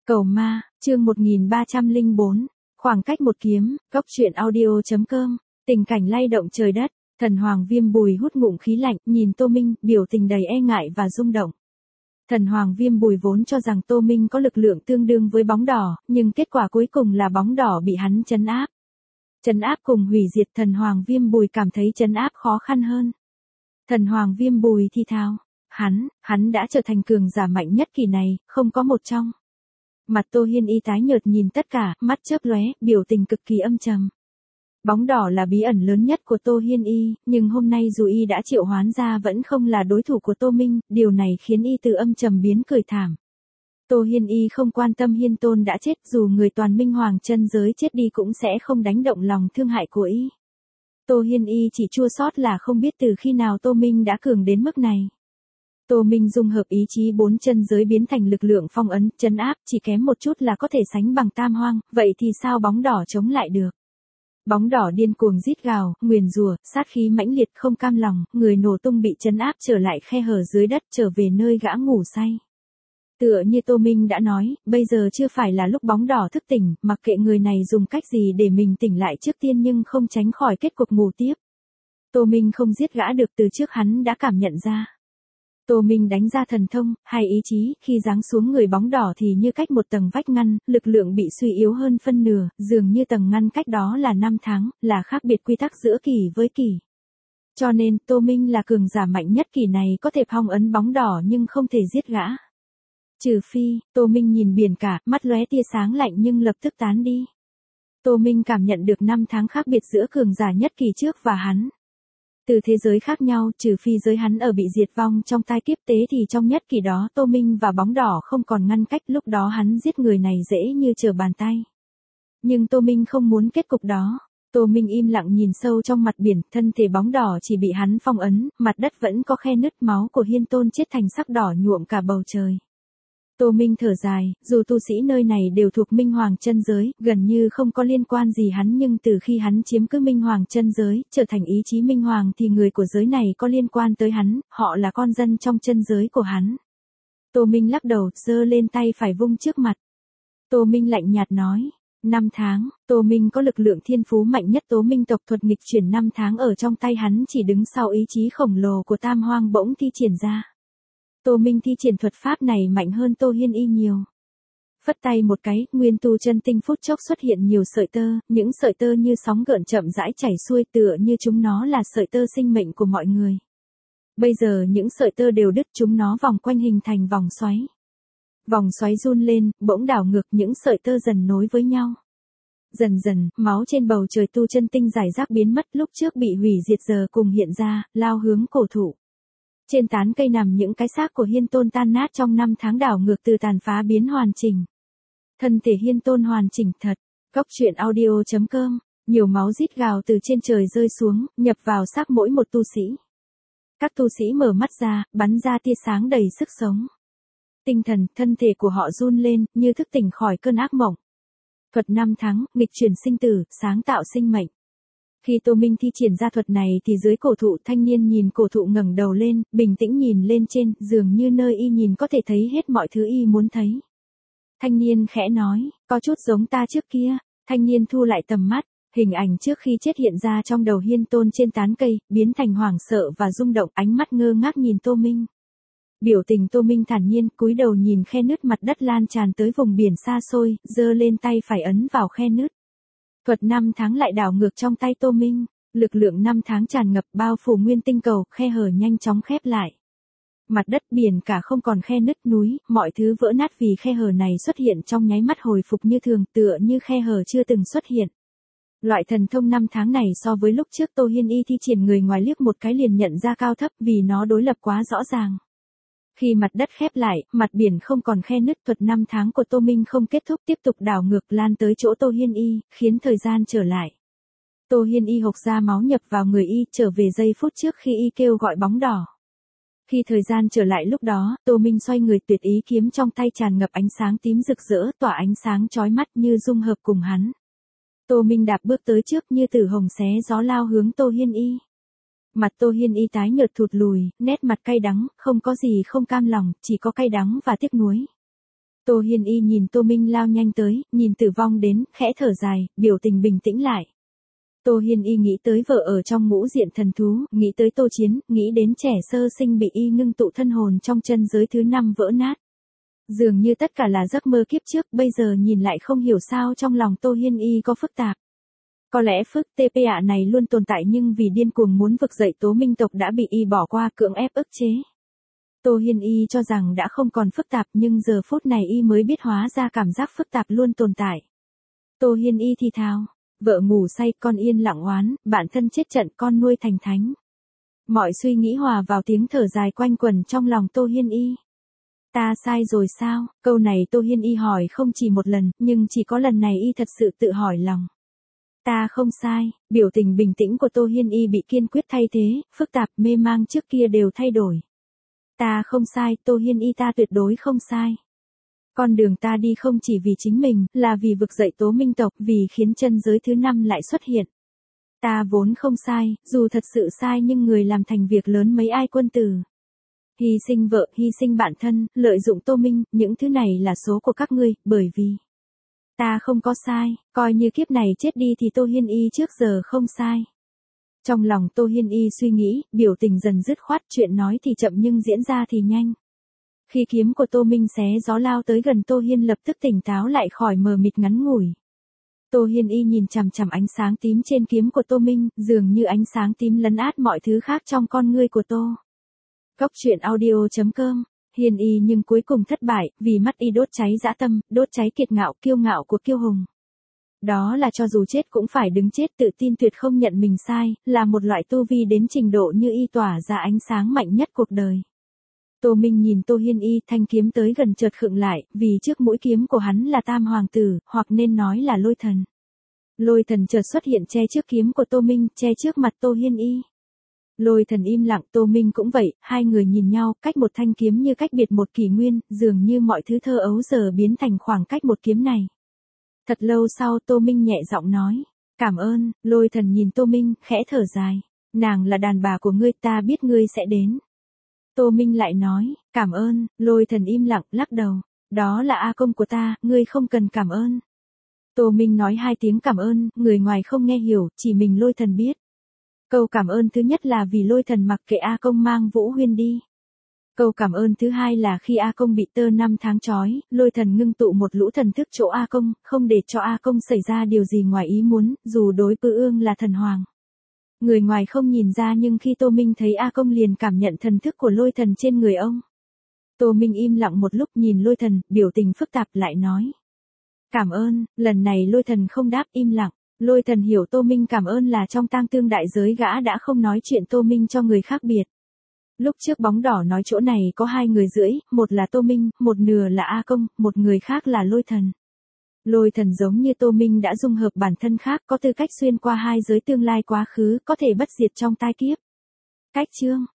Cầu ma, chương 1304, khoảng cách một kiếm, góc truyện audio.com, tình cảnh lay động trời đất, thần hoàng Viêm Bùi hút ngụm khí lạnh, nhìn Tô Minh, biểu tình đầy e ngại và rung động. Thần hoàng Viêm Bùi vốn cho rằng Tô Minh có lực lượng tương đương với bóng đỏ, nhưng kết quả cuối cùng là bóng đỏ bị hắn trấn áp. Trấn áp cùng hủy diệt, thần hoàng Viêm Bùi cảm thấy trấn áp khó khăn hơn. Thần hoàng Viêm Bùi thì thào, hắn đã trở thành cường giả mạnh nhất kỳ này, không có một trong. Mặt Tô Hiên Y tái nhợt nhìn tất cả, mắt chớp lóe, biểu tình cực kỳ âm trầm. Bóng đỏ là bí ẩn lớn nhất của Tô Hiên Y, nhưng hôm nay dù y đã triệu hoán ra vẫn không là đối thủ của Tô Minh, điều này khiến y từ âm trầm biến cười thảm. Tô Hiên Y không quan tâm Hiên Tôn đã chết, dù người toàn minh hoàng chân giới chết đi cũng sẽ không đánh động lòng thương hại của y. Tô Hiên Y chỉ chua xót là không biết từ khi nào Tô Minh đã cường đến mức này. Tô Minh dung hợp ý chí bốn chân giới biến thành lực lượng phong ấn, trấn áp, chỉ kém một chút là có thể sánh bằng tam hoang, vậy thì sao bóng đỏ chống lại được? Bóng đỏ điên cuồng rít gào, nguyền rủa, sát khí mãnh liệt không cam lòng, người nổ tung bị trấn áp trở lại khe hở dưới đất, trở về nơi gã ngủ say. Tựa như Tô Minh đã nói, bây giờ chưa phải là lúc bóng đỏ thức tỉnh, mặc kệ người này dùng cách gì để mình tỉnh lại trước tiên nhưng không tránh khỏi kết cục ngủ tiếp. Tô Minh không giết gã được, từ trước hắn đã cảm nhận ra. Tô Minh đánh ra thần thông, hay ý chí, khi giáng xuống người bóng đỏ thì như cách một tầng vách ngăn, lực lượng bị suy yếu hơn phân nửa, dường như tầng ngăn cách đó là năm tháng, là khác biệt quy tắc giữa kỳ với kỳ. Cho nên, Tô Minh là cường giả mạnh nhất kỳ này có thể phong ấn bóng đỏ nhưng không thể giết gã. Trừ phi, Tô Minh nhìn biển cả, mắt lóe tia sáng lạnh nhưng lập tức tán đi. Tô Minh cảm nhận được năm tháng khác biệt giữa cường giả nhất kỳ trước và hắn. Từ thế giới khác nhau, trừ phi giới hắn ở bị diệt vong trong tai kiếp tế thì trong nhất kỳ đó Tô Minh và bóng đỏ không còn ngăn cách, lúc đó hắn giết người này dễ như trở bàn tay. Nhưng Tô Minh không muốn kết cục đó. Tô Minh im lặng nhìn sâu trong mặt biển, thân thể bóng đỏ chỉ bị hắn phong ấn, mặt đất vẫn có khe nứt, máu của Hiên Tôn chết thành sắc đỏ nhuộm cả bầu trời. Tô Minh thở dài, dù tu sĩ nơi này đều thuộc Minh Hoàng chân giới, gần như không có liên quan gì hắn, nhưng từ khi hắn chiếm cứ Minh Hoàng chân giới, trở thành ý chí Minh Hoàng thì người của giới này có liên quan tới hắn, họ là con dân trong chân giới của hắn. Tô Minh lắc đầu, giơ lên tay phải vung trước mặt. Tô Minh lạnh nhạt nói, 5 tháng, Tô Minh có lực lượng thiên phú mạnh nhất Tố Minh tộc, thuật nghịch chuyển 5 tháng ở trong tay hắn chỉ đứng sau ý chí khổng lồ của Tam Hoang bỗng thi triển ra. Tô Minh thi triển thuật pháp này mạnh hơn Tô Hiên Y nhiều. Phất tay một cái, nguyên tu chân tinh phút chốc xuất hiện nhiều sợi tơ, những sợi tơ như sóng gợn chậm rãi chảy xuôi, tựa như chúng nó là sợi tơ sinh mệnh của mọi người. Bây giờ những sợi tơ đều đứt, chúng nó vòng quanh hình thành vòng xoáy. Vòng xoáy run lên, bỗng đảo ngược, những sợi tơ dần nối với nhau. Dần dần, máu trên bầu trời tu chân tinh giải rác biến mất, lúc trước bị hủy diệt giờ cùng hiện ra, lao hướng cổ thụ. Trên tán cây nằm những cái xác của Hiên Tôn tan nát trong 5 tháng, đảo ngược từ tàn phá biến hoàn chỉnh. Thân thể Hiên Tôn hoàn chỉnh thật. Góc truyện audio.com, nhiều máu rít gào từ trên trời rơi xuống, nhập vào xác mỗi một tu sĩ. Các tu sĩ mở mắt ra, bắn ra tia sáng đầy sức sống. Tinh thần, thân thể của họ run lên, như thức tỉnh khỏi cơn ác mộng. Thuật 5 tháng, nghịch chuyển sinh tử, sáng tạo sinh mệnh. Khi Tô Minh thi triển ra thuật này thì dưới cổ thụ, thanh niên nhìn cổ thụ ngẩng đầu lên, bình tĩnh nhìn lên trên, dường như nơi y nhìn có thể thấy hết mọi thứ y muốn thấy. Thanh niên khẽ nói, có chút giống ta trước kia. Thanh niên thu lại tầm mắt, hình ảnh trước khi chết hiện ra trong đầu Hiên Tôn trên tán cây, biến thành hoảng sợ và rung động, ánh mắt ngơ ngác nhìn Tô Minh. Biểu tình Tô Minh thản nhiên, cúi đầu nhìn khe nứt mặt đất lan tràn tới vùng biển xa xôi, giơ lên tay phải ấn vào khe nứt. Thuật 5 tháng lại đảo ngược trong tay Tô Minh, lực lượng 5 tháng tràn ngập bao phủ nguyên tinh cầu, khe hở nhanh chóng khép lại. Mặt đất, biển cả không còn khe nứt, núi, mọi thứ vỡ nát vì khe hở này xuất hiện trong nháy mắt hồi phục như thường, tựa như khe hở chưa từng xuất hiện. Loại thần thông 5 tháng này so với lúc trước Tô Hiên Y thi triển, người ngoài liếc một cái liền nhận ra cao thấp vì nó đối lập quá rõ ràng. Khi mặt đất khép lại, mặt biển không còn khe nứt, thuật 5 tháng của Tô Minh không kết thúc, tiếp tục đảo ngược lan tới chỗ Tô Hiên Y, khiến thời gian trở lại. Tô Hiên Y hộc ra máu nhập vào người y, trở về giây phút trước khi y kêu gọi bóng đỏ. Khi thời gian trở lại lúc đó, Tô Minh xoay người, tuyệt ý kiếm trong tay tràn ngập ánh sáng tím rực rỡ, tỏa ánh sáng chói mắt như dung hợp cùng hắn. Tô Minh đạp bước tới trước như tử hồng xé gió lao hướng Tô Hiên Y. Mặt Tô Hiên Y tái nhợt thụt lùi, nét mặt cay đắng, không có gì không cam lòng, chỉ có cay đắng và tiếc nuối. Tô Hiên Y nhìn Tô Minh lao nhanh tới, nhìn Tử Vong đến, khẽ thở dài, biểu tình bình tĩnh lại. Tô Hiên Y nghĩ tới vợ ở trong ngũ diện thần thú, nghĩ tới Tô Chiến, nghĩ đến trẻ sơ sinh bị y ngưng tụ thân hồn trong chân giới thứ 5 vỡ nát. Dường như tất cả là giấc mơ kiếp trước, bây giờ nhìn lại không hiểu sao trong lòng Tô Hiên Y có phức tạp. Có lẽ phức TP này luôn tồn tại nhưng vì điên cuồng muốn vực dậy Tố Minh tộc đã bị y bỏ qua cưỡng ép ức chế. Tô Hiên Y cho rằng đã không còn phức tạp nhưng giờ phút này y mới biết hóa ra cảm giác phức tạp luôn tồn tại. Tô Hiên Y thì thào, vợ ngủ say con yên lặng oán, bạn thân chết trận con nuôi thành thánh. Mọi suy nghĩ hòa vào tiếng thở dài quanh quẩn trong lòng Tô Hiên Y. Ta sai rồi sao? Câu này Tô Hiên Y hỏi không chỉ một lần, nhưng chỉ có lần này y thật sự tự hỏi lòng. Ta không sai, biểu tình bình tĩnh của Tô Hiên Y bị kiên quyết thay thế, phức tạp mê mang trước kia đều thay đổi. Ta không sai, Tô Hiên Y ta tuyệt đối không sai. Con đường ta đi không chỉ vì chính mình, là vì vực dậy Tố Minh tộc, vì khiến chân giới thứ 5 lại xuất hiện. Ta vốn không sai, dù thật sự sai nhưng người làm thành việc lớn mấy ai quân tử. Hy sinh vợ, hy sinh bản thân, lợi dụng Tô Minh, những thứ này là số của các ngươi, bởi vì ta không có sai, coi như kiếp này chết đi thì Tô Hiên Y trước giờ không sai. Trong lòng Tô Hiên Y suy nghĩ, biểu tình dần dứt khoát, chuyện nói thì chậm nhưng diễn ra thì nhanh. Khi kiếm của Tô Minh xé gió lao tới gần Tô Hiên lập tức tỉnh táo lại khỏi mờ mịt ngắn ngủi. Tô Hiên Y nhìn chằm chằm ánh sáng tím trên kiếm của Tô Minh, dường như ánh sáng tím lấn át mọi thứ khác trong con ngươi của Tô. Góc truyện audio.com, Hiên Y nhưng cuối cùng thất bại, vì mắt y đốt cháy dã tâm, đốt cháy kiệt ngạo, kiêu ngạo của kiêu hùng. Đó là cho dù chết cũng phải đứng chết, tự tin tuyệt không nhận mình sai, là một loại tu vi đến trình độ như y tỏa ra ánh sáng mạnh nhất cuộc đời. Tô Minh nhìn Tô Hiên Y, thanh kiếm tới gần chợt khựng lại, vì trước mũi kiếm của hắn là Tam Hoàng Tử, hoặc nên nói là Lôi Thần. Lôi Thần chợt xuất hiện che trước kiếm của Tô Minh, che trước mặt Tô Hiên Y. Lôi Thần im lặng, Tô Minh cũng vậy, hai người nhìn nhau, cách một thanh kiếm như cách biệt một kỷ nguyên, dường như mọi thứ thơ ấu giờ biến thành khoảng cách một kiếm này. Thật lâu sau Tô Minh nhẹ giọng nói, cảm ơn. Lôi Thần nhìn Tô Minh, khẽ thở dài, nàng là đàn bà của ngươi, ta biết ngươi sẽ đến. Tô Minh lại nói, cảm ơn. Lôi Thần im lặng, lắc đầu, đó là A Công của ta, ngươi không cần cảm ơn. Tô Minh nói hai tiếng cảm ơn, người ngoài không nghe hiểu, chỉ mình Lôi Thần biết. Câu cảm ơn thứ nhất là vì Lôi Thần mặc kệ A Công mang Vũ Huyên đi. Câu cảm ơn thứ hai là khi A Công bị tơ 5 tháng trói, Lôi Thần ngưng tụ một lũ thần thức chỗ A Công, không để cho A Công xảy ra điều gì ngoài ý muốn, dù đối Pư Ương là thần hoàng. Người ngoài không nhìn ra nhưng khi Tô Minh thấy A Công liền cảm nhận thần thức của Lôi Thần trên người ông. Tô Minh im lặng một lúc nhìn Lôi Thần, biểu tình phức tạp lại nói. Cảm ơn. Lần này Lôi Thần không đáp, im lặng. Lôi Thần hiểu Tô Minh cảm ơn là trong tang thương đại giới gã đã không nói chuyện Tô Minh cho người khác biệt. Lúc trước bóng đỏ nói chỗ này có 2 người rưỡi, một là Tô Minh, một nửa là A Công, một người khác là Lôi Thần. Lôi Thần giống như Tô Minh đã dung hợp bản thân khác, có tư cách xuyên qua 2 giới tương lai quá khứ, có thể bất diệt trong tai kiếp. Cách chương